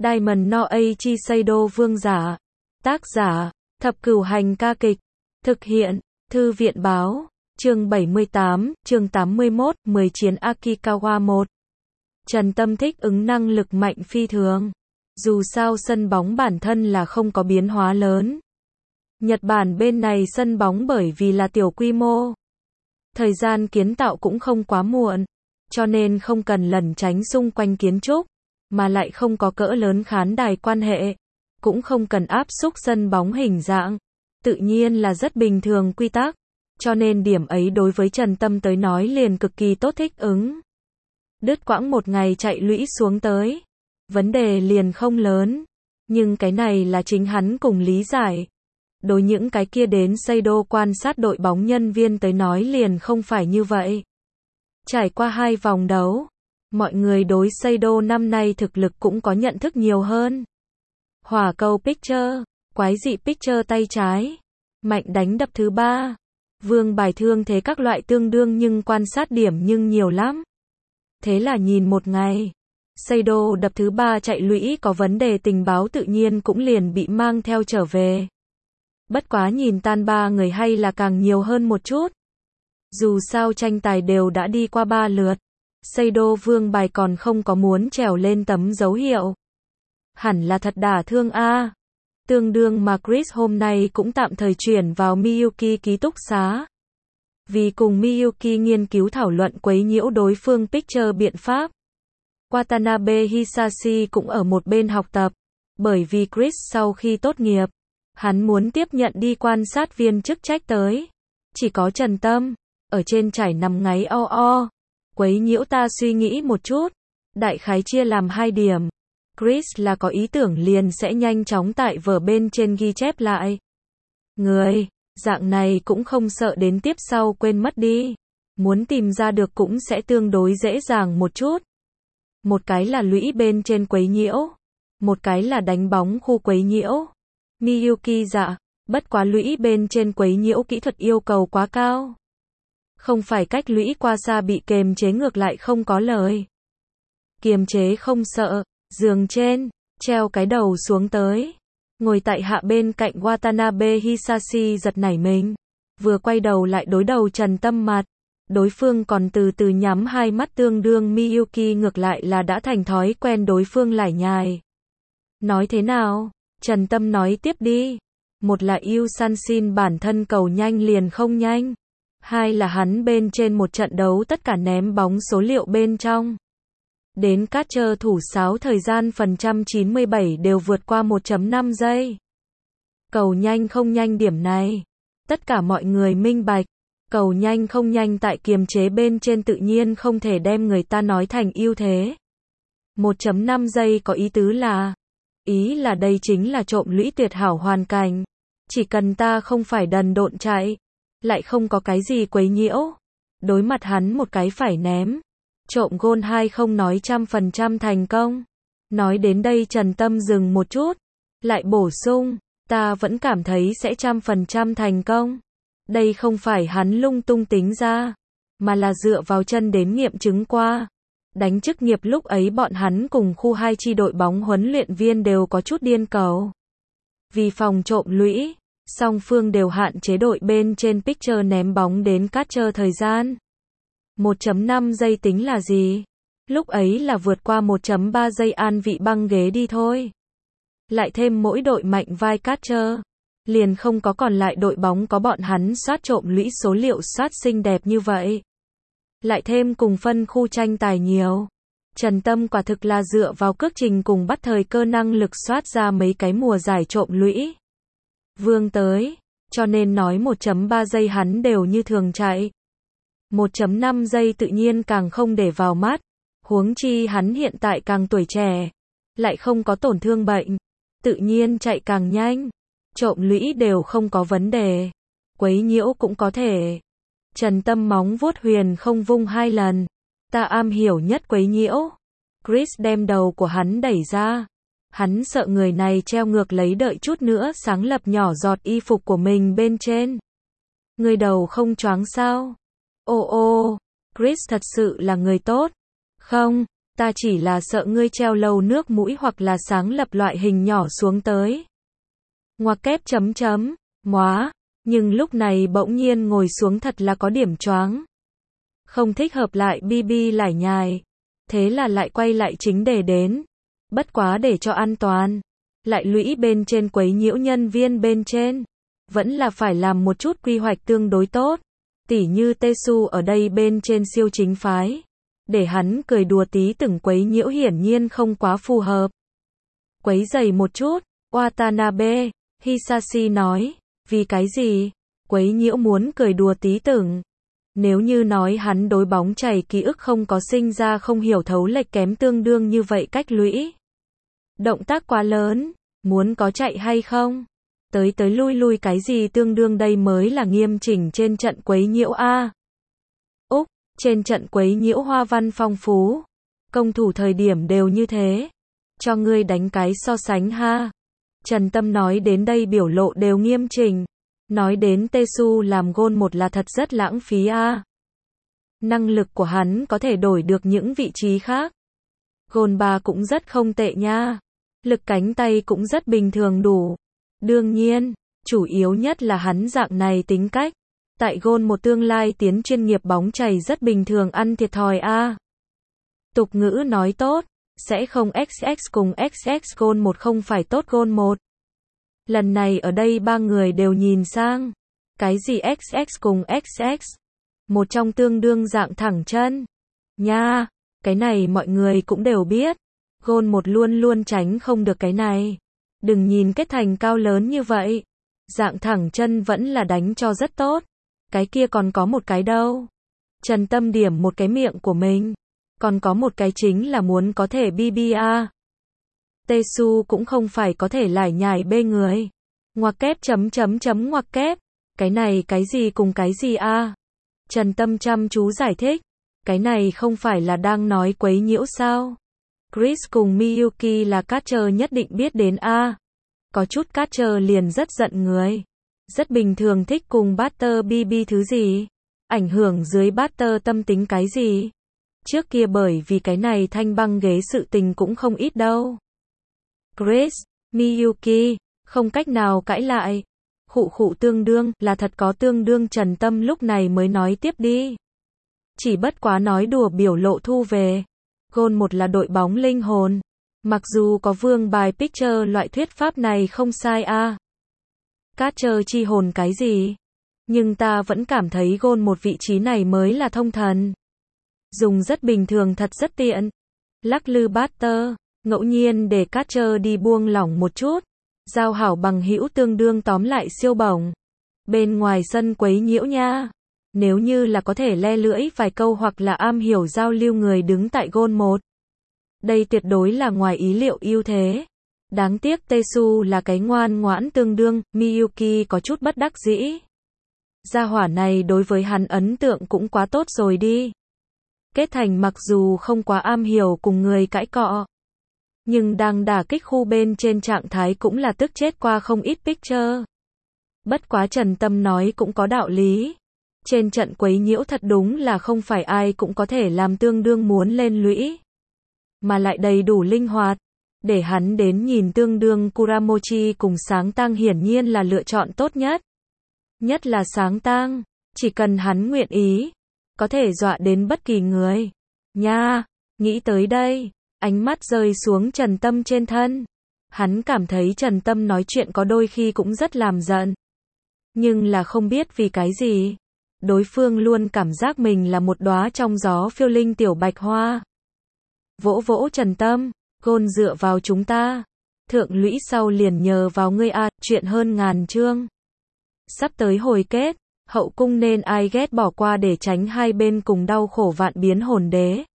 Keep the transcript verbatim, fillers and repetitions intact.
Diamond no Eiichi Seido vương giả. Tác giả, Thập Cửu Hành ca kịch. Thực hiện, Thư viện báo. Chương bảy mươi tám, chương tám mươi mốt, mười chiến Akikawa một. Trần Tâm thích ứng năng lực mạnh phi thường. Dù sao sân bóng bản thân là không có biến hóa lớn. Nhật Bản bên này sân bóng bởi vì là tiểu quy mô. Thời gian kiến tạo cũng không quá muộn. Cho nên không cần lẩn tránh xung quanh kiến trúc. Mà lại không có cỡ lớn khán đài quan hệ. Cũng không cần áp xúc sân bóng hình dạng. Tự nhiên là rất bình thường quy tắc. Cho nên điểm ấy đối với Trần Tâm tới nói liền cực kỳ tốt thích ứng. Đứt quãng một ngày chạy lũy xuống tới. Vấn đề liền không lớn. Nhưng cái này là chính hắn cùng lý giải. Đối những cái kia đến Seido quan sát đội bóng nhân viên tới nói liền không phải như vậy. Trải qua hai vòng đấu, mọi người đối Seido năm nay thực lực cũng có nhận thức nhiều hơn. Hỏa cầu pitcher, quái dị pitcher tay trái, mạnh đánh đập thứ ba, vương bài thương thế các loại tương đương nhưng quan sát điểm nhưng nhiều lắm. Thế là nhìn một ngày, Seido đập thứ ba chạy lũy có vấn đề tình báo tự nhiên cũng liền bị mang theo trở về. Bất quá nhìn tan ba người hay là càng nhiều hơn một chút. Dù sao tranh tài đều đã đi qua ba lượt. Seido vương bài còn không có muốn trèo lên tấm dấu hiệu. Hẳn là thật đả thương a. Tương đương mà Chris hôm nay cũng tạm thời chuyển vào Miyuki ký túc xá. Vì cùng Miyuki nghiên cứu thảo luận quấy nhiễu đối phương pitcher biện pháp. Watanabe Hisashi cũng ở một bên học tập. Bởi vì Chris sau khi tốt nghiệp, hắn muốn tiếp nhận đi quan sát viên chức trách tới. Chỉ có Trần Tâm, ở trên trải nằm ngáy o o. Quấy nhiễu ta suy nghĩ một chút. Đại khái chia làm hai điểm. Chris là có ý tưởng liền sẽ nhanh chóng tại vở bên trên ghi chép lại. Người, dạng này cũng không sợ đến tiếp sau quên mất đi. Muốn tìm ra được cũng sẽ tương đối dễ dàng một chút. Một cái là lũy bên trên quấy nhiễu. Một cái là đánh bóng khu quấy nhiễu. Miyuki dạ, bất quá lũy bên trên quấy nhiễu kỹ thuật yêu cầu quá cao. Không phải cách lũy qua xa bị kềm chế ngược lại không có lời. Kiềm chế không sợ, giường trên, treo cái đầu xuống tới. Ngồi tại hạ bên cạnh Watanabe Hisashi giật nảy mình. Vừa quay đầu lại đối đầu Trần Tâm mặt. Đối phương còn từ từ nhắm hai mắt tương đương Miyuki ngược lại là đã thành thói quen đối phương lải nhải. Nói thế nào? Trần Tâm nói tiếp đi. Một là Yu Sanshin bản thân cầu nhanh liền không nhanh. Hai là hắn bên trên một trận đấu tất cả ném bóng số liệu bên trong. Đến catcher thủ sáo thời gian phần trăm chín mươi bảy đều vượt qua một phẩy năm giây. Cầu nhanh không nhanh điểm này. Tất cả mọi người minh bạch. Cầu nhanh không nhanh tại kiềm chế bên trên tự nhiên không thể đem người ta nói thành ưu thế. một phẩy năm giây có ý tứ là. Ý là đây chính là trộm lũy tuyệt hảo hoàn cảnh. Chỉ cần ta không phải đần độn chạy. Lại không có cái gì quấy nhiễu. Đối mặt hắn một cái phải ném. Trộm gôn hai không nói trăm phần trăm thành công. Nói đến đây Trần Tâm dừng một chút. Lại bổ sung. Ta vẫn cảm thấy sẽ trăm phần trăm thành công. Đây không phải hắn lung tung tính ra. Mà là dựa vào chân đến nghiệm chứng qua. Đánh chức nghiệp lúc ấy bọn hắn cùng khu hai chi đội bóng huấn luyện viên đều có chút điên cầu. Vì phòng trộm lũy. Song phương đều hạn chế đội bên trên pitcher ném bóng đến catcher thời gian. một phẩy năm giây tính là gì? Lúc ấy là vượt qua một phẩy ba giây an vị băng ghế đi thôi. Lại thêm mỗi đội mạnh vai catcher. Liền không có còn lại đội bóng có bọn hắn soát trộm lũy số liệu soát xinh đẹp như vậy. Lại thêm cùng phân khu tranh tài nhiều. Trần Tâm quả thực là dựa vào cước trình cùng bắt thời cơ năng lực soát ra mấy cái mùa giải trộm lũy. Vương tới, cho nên nói một phẩy ba giây hắn đều như thường chạy. một phẩy năm giây tự nhiên càng không để vào mắt, huống chi hắn hiện tại càng tuổi trẻ, lại không có tổn thương bệnh, tự nhiên chạy càng nhanh, trộm lũy đều không có vấn đề, quấy nhiễu cũng có thể. Trần Tâm móng vuốt huyền không vung hai lần, ta am hiểu nhất quấy nhiễu. Chris đem đầu của hắn đẩy ra. Hắn sợ người này treo ngược lấy đợi chút nữa sáng lập nhỏ giọt y phục của mình bên trên. Người đầu không choáng sao? Ô ô, Chris thật sự là người tốt. Không, Ta chỉ là sợ ngươi treo lâu nước mũi hoặc là sáng lập loại hình nhỏ xuống tới. Ngoặc kép chấm chấm, móa, nhưng lúc này bỗng nhiên ngồi xuống thật là có điểm choáng. Không thích hợp lại bi bi lải nhải. Thế là lại quay lại chính đề đến. Bất quá để cho an toàn. Lại lũy bên trên quấy nhiễu nhân viên bên trên. Vẫn là phải làm một chút quy hoạch tương đối tốt. Tỉ như Tesu ở đây bên trên siêu chính phái. Để hắn cười đùa tí từng quấy nhiễu hiển nhiên không quá phù hợp. Quấy giày một chút, Watanabe, Hisashi nói. Vì cái gì? Quấy nhiễu muốn cười đùa tí từng. Nếu như nói hắn đối bóng chày ký ức không có sinh ra không hiểu thấu lệch kém tương đương như vậy cách lũy. Động tác quá lớn, muốn có chạy hay không? Tới tới lui lui cái gì tương đương đây mới là nghiêm chỉnh trên trận quấy nhiễu a. Úc, trên trận quấy nhiễu hoa văn phong phú. Công thủ thời điểm đều như thế. Cho ngươi đánh cái so sánh ha. Trần Tâm nói đến đây biểu lộ đều nghiêm chỉnh. Nói đến Tesu làm gôn một là thật rất lãng phí a. Năng lực của hắn có thể đổi được những vị trí khác. Gôn ba cũng rất không tệ nha. Lực cánh tay cũng rất bình thường đủ. Đương nhiên, chủ yếu nhất là hắn dạng này tính cách. Tại gôn một tương lai tiến chuyên nghiệp bóng chày rất bình thường ăn thiệt thòi a. Tục ngữ nói tốt, sẽ không ích ích cùng ích ích gôn một không phải tốt gôn một. Lần này ở đây ba người đều nhìn sang. Cái gì ích ích cùng ích ích? Một trong tương đương dạng thẳng chân. Nha, cái này mọi người cũng đều biết. Gôn một luôn luôn tránh không được cái này. Đừng nhìn kết thành cao lớn như vậy. Dạng thẳng chân vẫn là đánh cho rất tốt. Cái kia còn có một cái đâu. Trần Tâm điểm một cái miệng của mình. Còn có một cái chính là muốn có thể bê bê a. Tesu cũng không phải có thể lải nhải bê người. Ngoặc kép chấm chấm chấm ngoặc kép. Cái này cái gì cùng cái gì a? Trần Tâm chăm chú giải thích. Cái này không phải là đang nói quấy nhiễu sao? Chris cùng Miyuki là catcher nhất định biết đến a. Có chút catcher liền rất giận người. Rất bình thường thích cùng batter bê bê thứ gì? Ảnh hưởng dưới batter tâm tính cái gì? Trước kia bởi vì cái này thanh băng ghế sự tình cũng không ít đâu. Chris, Miyuki, không cách nào cãi lại. Khụ khụ tương đương, là thật có tương đương. Trần Tâm lúc này mới nói tiếp đi. Chỉ bất quá nói đùa biểu lộ thu về. Gôn một là đội bóng linh hồn. Mặc dù có vương bài pitcher loại thuyết pháp này không sai a. Catcher chi hồn cái gì? Nhưng ta vẫn cảm thấy gôn một vị trí này mới là thông thần. Dùng rất bình thường thật rất tiện. Lắc lư batter, ngẫu nhiên để catcher đi buông lỏng một chút. Giao hảo bằng hữu tương đương tóm lại siêu bổng. Bên ngoài sân quấy nhiễu nha. Nếu như là có thể le lưỡi vài câu hoặc là am hiểu giao lưu người đứng tại gôn một. Đây tuyệt đối là ngoài ý liệu ưu thế. Đáng tiếc Tesu là cái ngoan ngoãn tương đương, Miyuki có chút bất đắc dĩ. Gia hỏa này đối với hắn ấn tượng cũng quá tốt rồi đi. Kết thành mặc dù không quá am hiểu cùng người cãi cọ. Nhưng đang đả kích khu bên trên trạng thái cũng là tức chết qua không ít pitcher. Bất quá Trần Tâm nói cũng có đạo lý. Trên trận quấy nhiễu thật đúng là không phải ai cũng có thể làm tương đương muốn lên lũy. Mà lại đầy đủ linh hoạt. Để hắn đến nhìn tương đương Kuramochi cùng Sáng Tang hiển nhiên là lựa chọn tốt nhất. Nhất là Sáng Tang, chỉ cần hắn nguyện ý, có thể dọa đến bất kỳ người. Nha, nghĩ tới đây, ánh mắt rơi xuống Trần Tâm trên thân. Hắn cảm thấy Trần Tâm nói chuyện có đôi khi cũng rất làm giận. Nhưng là không biết vì cái gì. Đối phương luôn cảm giác mình là một đóa trong gió phiêu linh tiểu bạch hoa. Vỗ vỗ Trần Tâm, gôn dựa vào chúng ta. Thượng lũy sau liền nhờ vào ngươi a, chuyện hơn ngàn chương. Sắp tới hồi kết, hậu cung nên ai ghét bỏ qua để tránh hai bên cùng đau khổ vạn biến hồn đế.